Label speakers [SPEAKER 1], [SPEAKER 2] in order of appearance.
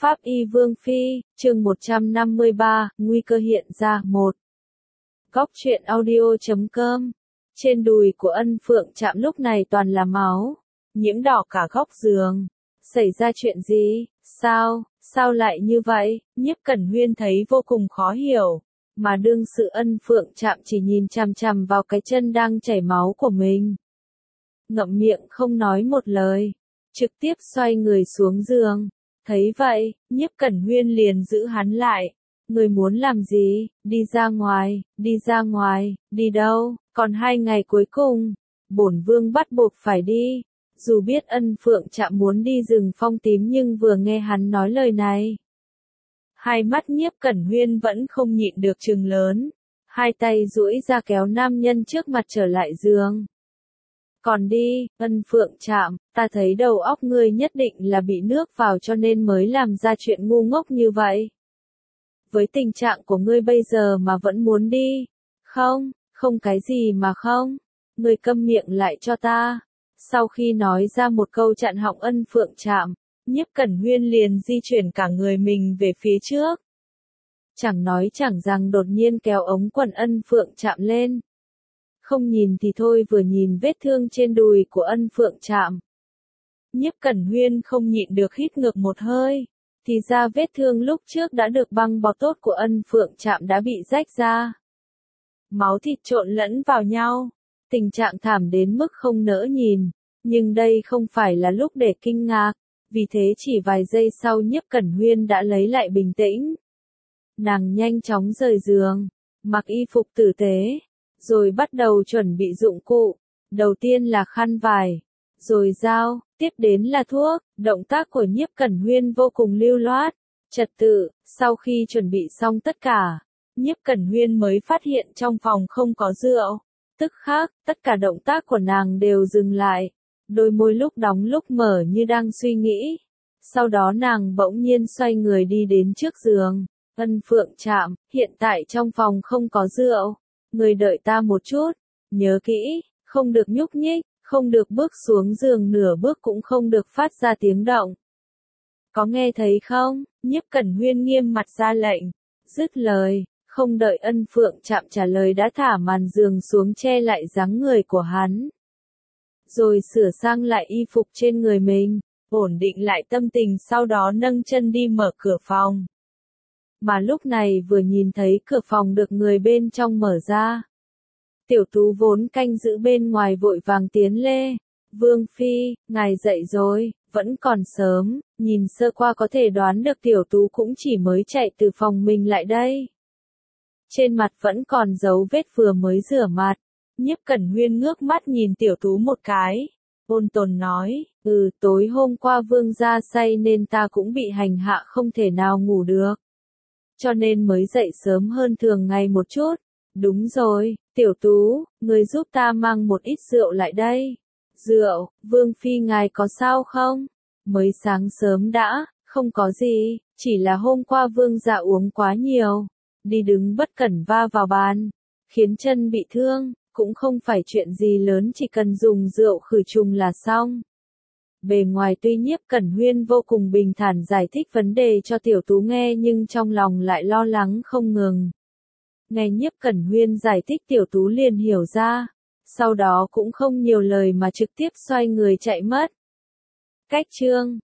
[SPEAKER 1] Pháp y Vương Phi, chương 153, nguy cơ hiện ra. 1. Góc truyện audio.com. Trên đùi của Ân Phượng Trạm lúc này toàn là máu, nhiễm đỏ cả góc giường. Xảy ra chuyện gì? Sao lại như vậy? Nhiếp Cẩn Huyên thấy vô cùng khó hiểu, mà đương sự Ân Phượng Trạm chỉ nhìn chằm chằm vào cái chân đang chảy máu của mình. Ngậm miệng không nói một lời, trực tiếp xoay người xuống giường. Thấy vậy, Nhiếp Cẩn Huyên liền giữ hắn lại. Người muốn làm gì? Đi ra ngoài, đi đâu? Còn 2 ngày cuối cùng, bổn vương bắt buộc phải đi. Dù biết Ân Phượng Trạm muốn đi rừng Phong Tím nhưng vừa nghe hắn nói lời này, hai mắt Nhiếp Cẩn Huyên vẫn không nhịn được trừng lớn, hai tay duỗi ra kéo nam nhân trước mặt trở lại giường. Còn đi, Ân Phượng Trạm, ta thấy đầu óc ngươi nhất định là bị nước vào cho nên mới làm ra chuyện ngu ngốc như vậy. Với tình trạng của ngươi bây giờ mà vẫn muốn đi? Không cái gì mà không. Ngươi câm miệng lại cho ta. Sau khi nói ra một câu chặn họng Ân Phượng Trạm, Nhiếp Cẩn Huyên liền di chuyển cả người mình về phía trước. Chẳng nói chẳng rằng đột nhiên kéo ống quần Ân Phượng Trạm lên. Không nhìn thì thôi, vừa nhìn vết thương trên đùi của Ân Phượng Trạm, Nhiếp Cẩn Huyên không nhịn được hít ngược một hơi. Thì ra vết thương lúc trước đã được băng bó tốt của Ân Phượng Trạm đã bị rách ra. Máu thịt trộn lẫn vào nhau, tình trạng thảm đến mức không nỡ nhìn. Nhưng đây không phải là lúc để kinh ngạc, vì thế chỉ vài giây sau Nhiếp Cẩn Huyên đã lấy lại bình tĩnh. Nàng nhanh chóng rời giường, mặc y phục tử tế, rồi bắt đầu chuẩn bị dụng cụ. Đầu tiên là khăn vải, rồi dao, tiếp đến là thuốc. Động tác của Nhiếp Cẩn Huyên vô cùng lưu loát, trật tự. Sau khi chuẩn bị xong tất cả, Nhiếp Cẩn Huyên mới phát hiện trong phòng không có rượu. Tức khắc, tất cả động tác của nàng đều dừng lại, đôi môi lúc đóng lúc mở như đang suy nghĩ. Sau đó nàng bỗng nhiên xoay người đi đến trước giường. Ân Phượng Trạm, hiện tại trong phòng không có rượu. Người đợi ta một chút, nhớ kỹ, không được nhúc nhích, không được bước xuống giường nửa bước cũng không được phát ra tiếng động. Có nghe thấy không? Nhiếp Cẩn Huyên nghiêm mặt ra lệnh. Dứt lời, không đợi Ân Phượng Trạm trả lời đã thả màn giường xuống che lại dáng người của hắn. Rồi sửa sang lại y phục trên người mình, ổn định lại tâm tình, sau đó nâng chân đi mở cửa phòng. Mà lúc này vừa nhìn thấy cửa phòng được người bên trong mở ra. Tiểu Tú vốn canh giữ bên ngoài vội vàng tiến lên. Vương Phi, ngài dậy rồi, vẫn còn sớm, nhìn sơ qua có thể đoán được Tiểu Tú cũng chỉ mới chạy từ phòng mình lại đây. Trên mặt vẫn còn dấu vết vừa mới rửa mặt. Nhiếp Cẩn Huyên ngước mắt nhìn Tiểu Tú một cái, ôn tồn nói, tối hôm qua vương gia say nên ta cũng bị hành hạ không thể nào ngủ được. Cho nên mới dậy sớm hơn thường ngày một chút. Đúng rồi, Tiểu Tú, người giúp ta mang một ít rượu lại đây. Rượu, Vương Phi ngài có sao không? Mới sáng sớm đã, không có gì, chỉ là hôm qua vương gia uống quá nhiều, đi đứng bất cẩn va vào bàn, khiến chân bị thương, cũng không phải chuyện gì lớn, chỉ cần dùng rượu khử trùng là xong. Bề ngoài tuy Nhiếp Cẩn Huyên vô cùng bình thản giải thích vấn đề cho Tiểu Tú nghe nhưng trong lòng lại lo lắng không ngừng. Nghe Nhiếp Cẩn Huyên giải thích Tiểu Tú liền hiểu ra, sau đó cũng không nhiều lời mà trực tiếp xoay người chạy mất. Cách chương